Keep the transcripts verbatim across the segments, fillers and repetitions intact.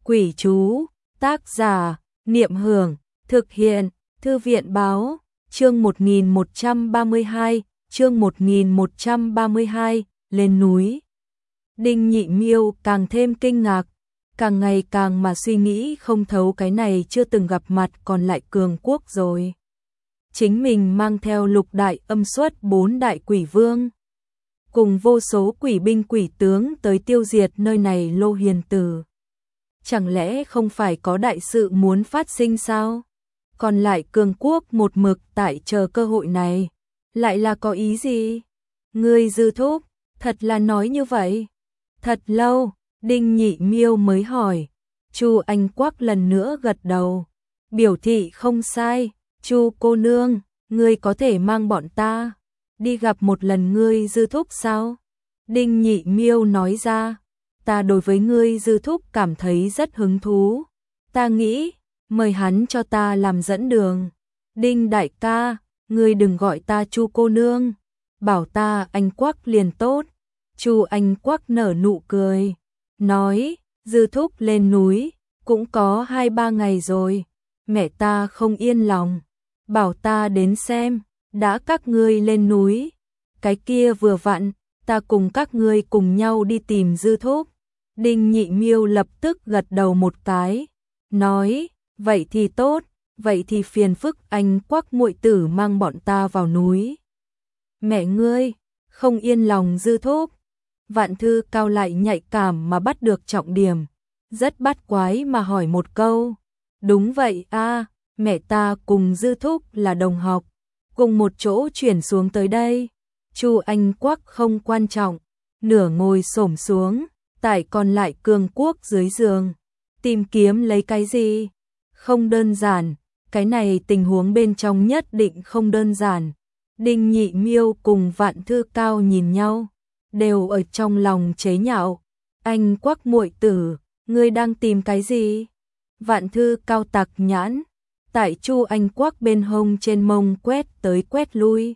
Quỷ chú, tác giả, Niệm Hưởng, thực hiện, Thư viện báo, chương một nghìn một trăm ba mươi hai, chương một nghìn một trăm ba mươi hai, lên núi. Đinh Nhị Miêu càng thêm kinh ngạc, càng ngày càng mà suy nghĩ không thấu cái này chưa từng gặp mặt còn lại cường quốc rồi. Chính mình mang theo lục đại âm xuất bốn đại quỷ vương, cùng vô số quỷ binh quỷ tướng tới tiêu diệt nơi này Lô Hiền Tử. Chẳng lẽ không phải có đại sự muốn phát sinh sao? Còn lại cường quốc một mực tại chờ cơ hội này, lại là có ý gì? Ngươi Dư Thúc, thật là nói như vậy? Thật lâu, Đinh Nhị Miêu mới hỏi. Chu Anh Quắc lần nữa gật đầu, biểu thị không sai. Chu cô nương, ngươi có thể mang bọn ta đi gặp một lần ngươi Dư Thúc sao? Đinh Nhị Miêu nói ra, ta đối với ngươi Dư Thúc cảm thấy rất hứng thú. Ta nghĩ, mời hắn cho ta làm dẫn đường. Đinh đại ca, ngươi đừng gọi ta Chu cô nương, bảo ta Anh Quắc liền tốt. Chu Anh Quắc nở nụ cười, nói, Dư Thúc lên núi, cũng có hai ba ngày rồi, mẹ ta không yên lòng, bảo ta đến xem, đã các ngươi lên núi, cái kia vừa vặn, ta cùng các ngươi cùng nhau đi tìm Dư Thúc. Đinh Nhị Miêu lập tức gật đầu một cái, nói, vậy thì tốt, vậy thì phiền phức Anh Quắc muội tử mang bọn ta vào núi. Mẹ ngươi, không yên lòng Dư Thúc. Vạn Thư Cao lại nhạy cảm mà bắt được trọng điểm, rất bắt quái mà hỏi một câu. Đúng vậy a, mẹ ta cùng Dư Thúc là đồng học, cùng một chỗ chuyển xuống tới đây. Chu Anh Quắc không quan trọng, nửa ngồi xổm xuống, tại còn lại cường quốc dưới giường, tìm kiếm lấy cái gì? Không đơn giản, cái này tình huống bên trong nhất định không đơn giản. Đinh Nhị Miêu cùng Vạn Thư Cao nhìn nhau, đều ở trong lòng chế nhạo. Anh Quắc muội tử, ngươi đang tìm cái gì? Vạn Thư Cao tặc nhãn, tại Chu Anh Quắc bên hông trên mông quét tới quét lui.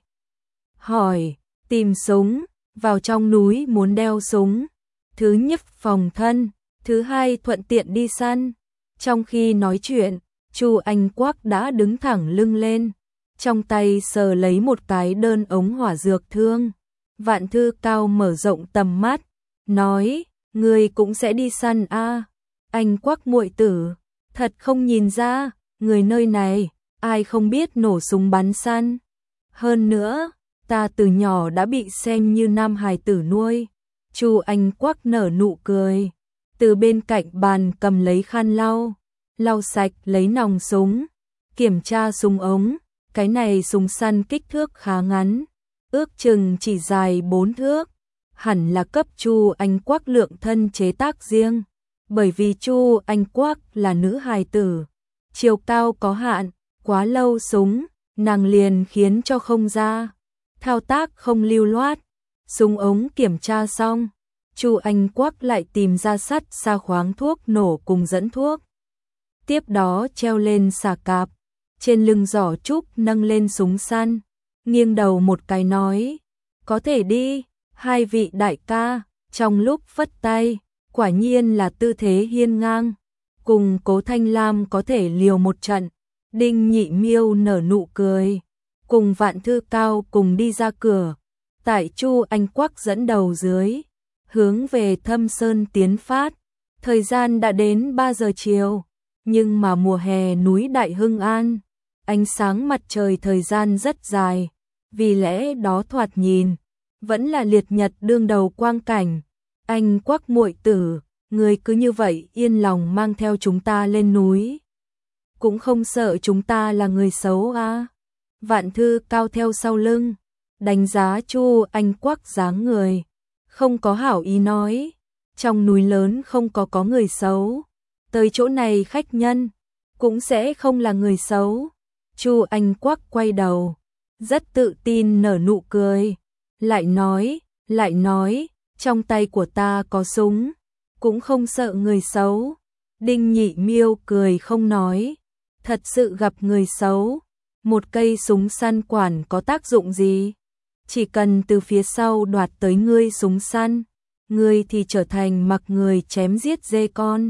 Hỏi, tìm súng, vào trong núi muốn đeo súng. Thứ nhất phòng thân, thứ hai thuận tiện đi săn. Trong khi nói chuyện, Chu Anh Quắc đã đứng thẳng lưng lên, trong tay sờ lấy một cái đơn ống hỏa dược thương. Vạn Thư Cao mở rộng tầm mắt, nói, ngươi cũng sẽ đi săn a? À? Anh Quắc muội tử, thật không nhìn ra, người nơi này, ai không biết nổ súng bắn săn. Hơn nữa, ta từ nhỏ đã bị xem như nam hài tử nuôi. Chu Anh Quắc nở nụ cười, từ bên cạnh bàn cầm lấy khăn lau, lau sạch lấy nòng súng, kiểm tra súng ống, cái này súng săn kích thước khá ngắn, ước chừng chỉ dài bốn thước, hẳn là cấp Chu Anh Quắc lượng thân chế tác riêng, bởi vì Chu Anh Quắc là nữ hài tử, chiều cao có hạn, quá lâu súng, nàng liền khiến cho không ra, thao tác không lưu loát. Súng ống kiểm tra xong, Chu Anh Quắc lại tìm ra sắt xa khoáng thuốc nổ cùng dẫn thuốc. Tiếp đó treo lên xà cạp, trên lưng giỏ trúc nâng lên súng săn, nghiêng đầu một cái nói, có thể đi. Hai vị đại ca, trong lúc phất tay, quả nhiên là tư thế hiên ngang, cùng Cố Thanh Lam có thể liều một trận. Đinh Nhị Miêu nở nụ cười, cùng Vạn Thư Cao cùng đi ra cửa. Tại Chu Anh Quắc dẫn đầu dưới, hướng về Thâm Sơn tiến phát. Thời gian đã đến ba giờ chiều, nhưng mà mùa hè núi Đại Hưng An, ánh sáng mặt trời thời gian rất dài, vì lẽ đó thoạt nhìn, vẫn là liệt nhật đương đầu quang cảnh. Anh Quắc muội tử, người cứ như vậy yên lòng mang theo chúng ta lên núi, cũng không sợ chúng ta là người xấu à? Vạn Thư Cao theo sau lưng, đánh giá Chu Anh Quắc dáng người, không có hảo ý nói, trong núi lớn không có có người xấu, tới chỗ này khách nhân cũng sẽ không là người xấu. Chu Anh Quắc quay đầu, rất tự tin nở nụ cười, lại nói, lại nói, trong tay của ta có súng, cũng không sợ người xấu. Đinh Nhị Miêu cười không nói, thật sự gặp người xấu, một cây súng săn quản có tác dụng gì? Chỉ cần từ phía sau đoạt tới ngươi súng săn, ngươi thì trở thành mặc người chém giết dê con.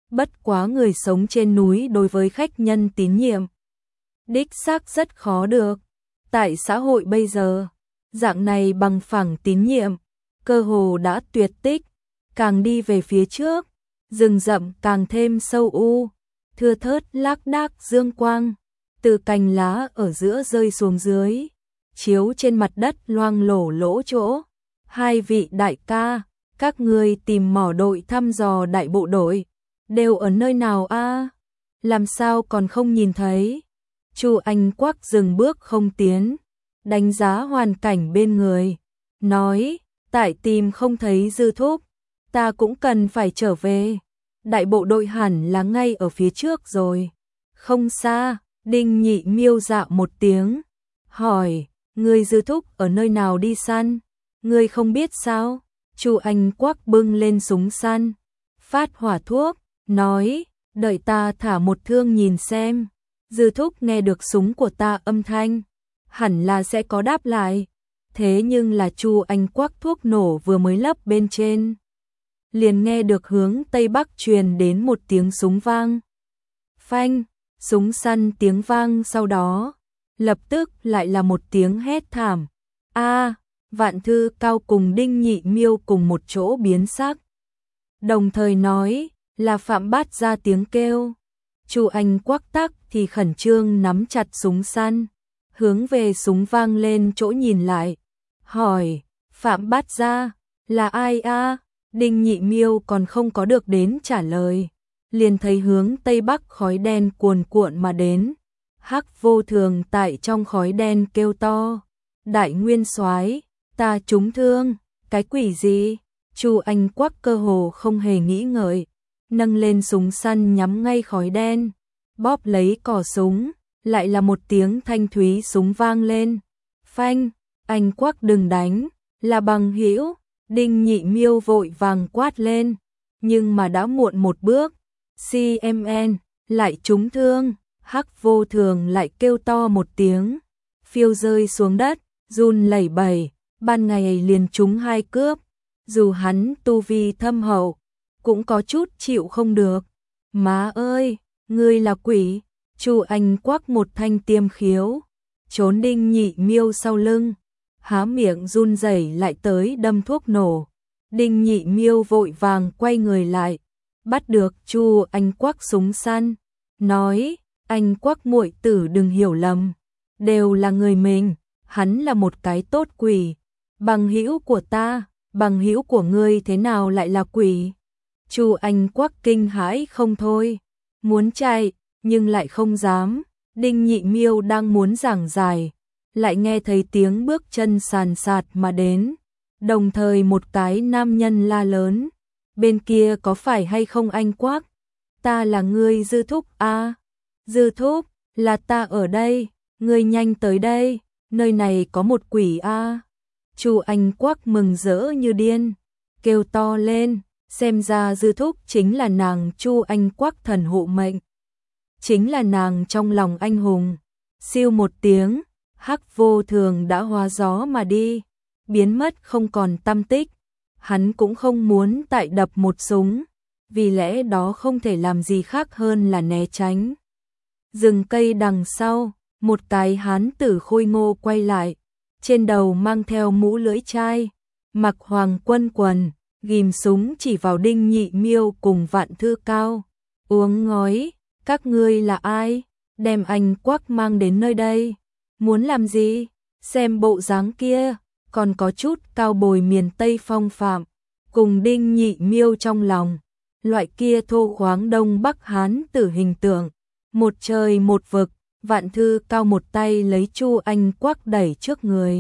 Bất quá người sống trên núi đối với khách nhân tín nhiệm đích xác rất khó được. Tại xã hội bây giờ, dạng này bằng phẳng tín nhiệm, cơ hồ đã tuyệt tích, càng đi về phía trước, rừng rậm càng thêm sâu u, thưa thớt lác đác dương quang, từ cành lá ở giữa rơi xuống dưới, chiếu trên mặt đất loang lổ lỗ chỗ. Hai vị đại ca, các ngươi tìm mỏ đội thăm dò đại bộ đội, đều ở nơi nào a? Làm sao còn không nhìn thấy? Chu Anh Quắc dừng bước không tiến, đánh giá hoàn cảnh bên người, nói, tại tìm không thấy Dư Thúc, ta cũng cần phải trở về. Đại bộ đội hẳn là ngay ở phía trước rồi. Không xa, Đinh Nhị miêu dạo một tiếng, hỏi, người Dư Thúc ở nơi nào đi săn? Ngươi không biết sao? Chu Anh Quắc bưng lên súng săn, phát hỏa thuốc, nói, đợi ta thả một thương nhìn xem. Dư Thúc nghe được súng của ta âm thanh, hẳn là sẽ có đáp lại. Thế nhưng là Chu Anh Quắc thuốc nổ vừa mới lấp bên trên, liền nghe được hướng tây bắc truyền đến một tiếng súng vang. Phanh, súng săn tiếng vang sau đó, lập tức lại là một tiếng hét thảm. A, Vạn Thư Cao cùng Đinh Nhị Miêu cùng một chỗ biến sắc. Đồng thời nói, là Phạm Bát ra tiếng kêu. Chu Anh Quắc tắc thì khẩn trương nắm chặt súng săn, hướng về súng vang lên chỗ nhìn lại, hỏi, Phạm Bát ra, là ai a? Đinh Nhị Miêu còn không có được đến trả lời, liền thấy hướng tây bắc khói đen cuồn cuộn mà đến. Hắc Vô Thường tại trong khói đen kêu to, đại nguyên soái, ta trúng thương. Cái quỷ gì? Chu Anh Quắc cơ hồ không hề nghĩ ngợi, nâng lên súng săn nhắm ngay khói đen, bóp lấy cò súng, lại là một tiếng thanh thúy súng vang lên. Phanh, Anh Quắc đừng đánh, là bằng hữu. Đinh Nhị Miêu vội vàng quát lên, nhưng mà đã muộn một bước. xê em en lại trúng thương. Hắc Vô Thường lại kêu to một tiếng, phiêu rơi xuống đất, run lẩy bẩy. Ban ngày liền trúng hai cướp, dù hắn tu vi thâm hậu, cũng có chút chịu không được. Má ơi, ngươi là quỷ. Chu Anh Quắc một thanh tiêm khiếu, trốn Đinh Nhị Miêu sau lưng, há miệng run rẩy lại tới đâm thuốc nổ. Đinh Nhị Miêu vội vàng quay người lại, bắt được Chu Anh Quắc súng săn, nói, anh Quắc muội tử đừng hiểu lầm, đều là người mình, hắn là một cái tốt quỷ, bằng hữu của ta. Bằng hữu của ngươi thế nào lại là quỷ? Chu Anh Quắc kinh hãi không thôi, muốn chạy nhưng lại không dám. Đinh Nhị Miêu đang muốn giảng giải, lại nghe thấy tiếng bước chân sàn sạt mà đến, đồng thời một cái nam nhân la lớn, bên kia có phải hay không anh Quắc? Ta là ngươi Dư Thúc a. À? Dư Thúc, là ta ở đây, ngươi nhanh tới đây, nơi này có một quỷ a. À? Chu Anh Quắc mừng rỡ như điên, kêu to lên, xem ra Dư Thúc chính là nàng Chu Anh Quắc thần hộ mệnh, chính là nàng trong lòng anh hùng. Siêu một tiếng, Hắc Vô Thường đã hóa gió mà đi, biến mất không còn tăm tích. Hắn cũng không muốn tại đập một súng, vì lẽ đó không thể làm gì khác hơn là né tránh. Rừng cây đằng sau, một cái hán tử khôi ngô quay lại, trên đầu mang theo mũ lưỡi chai, mặc hoàng quân quần, ghim súng chỉ vào Đinh Nhị Miêu cùng Vạn Thư Cao, uống ngói, các ngươi là ai? Đem anh Quắc mang đến nơi đây, muốn làm gì? Xem bộ dáng kia, còn có chút cao bồi miền Tây phong phạm, cùng Đinh Nhị Miêu trong lòng, loại kia thô khoáng Đông Bắc hán tử hình tượng, một trời một vực. Vạn Thư Cao một tay lấy Chu Anh Quắc đẩy trước người,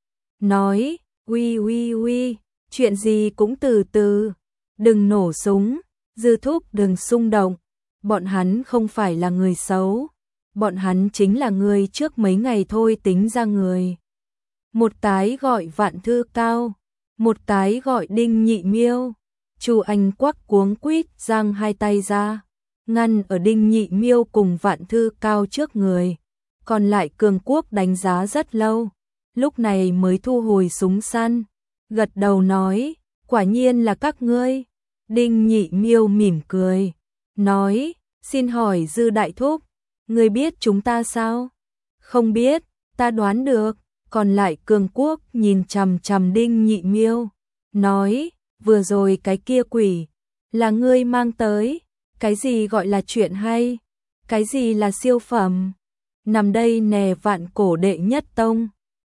nói, uy uy uy, chuyện gì cũng từ từ, đừng nổ súng, Dư Thúc đừng xung động, bọn hắn không phải là người xấu, bọn hắn chính là người trước mấy ngày thôi tính ra người. Một cái gọi Vạn Thư Cao, một cái gọi Đinh Nhị Miêu. Chu Anh Quắc cuống quýt giang hai tay ra, ngăn ở Đinh Nhị Miêu cùng Vạn Thư Cao trước người, còn lại cường quốc đánh giá rất lâu, lúc này mới thu hồi súng săn, gật đầu nói, quả nhiên là các ngươi. Đinh Nhị Miêu mỉm cười, nói, xin hỏi Dư Đại Thúc, ngươi biết chúng ta sao? Không biết, ta đoán được. Còn lại cường quốc nhìn chằm chằm Đinh Nhị Miêu, nói, vừa rồi cái kia quỷ, là ngươi mang tới, cái gì gọi là chuyện hay, cái gì là siêu phẩm, nằm đây nè vạn cổ đệ nhất tông.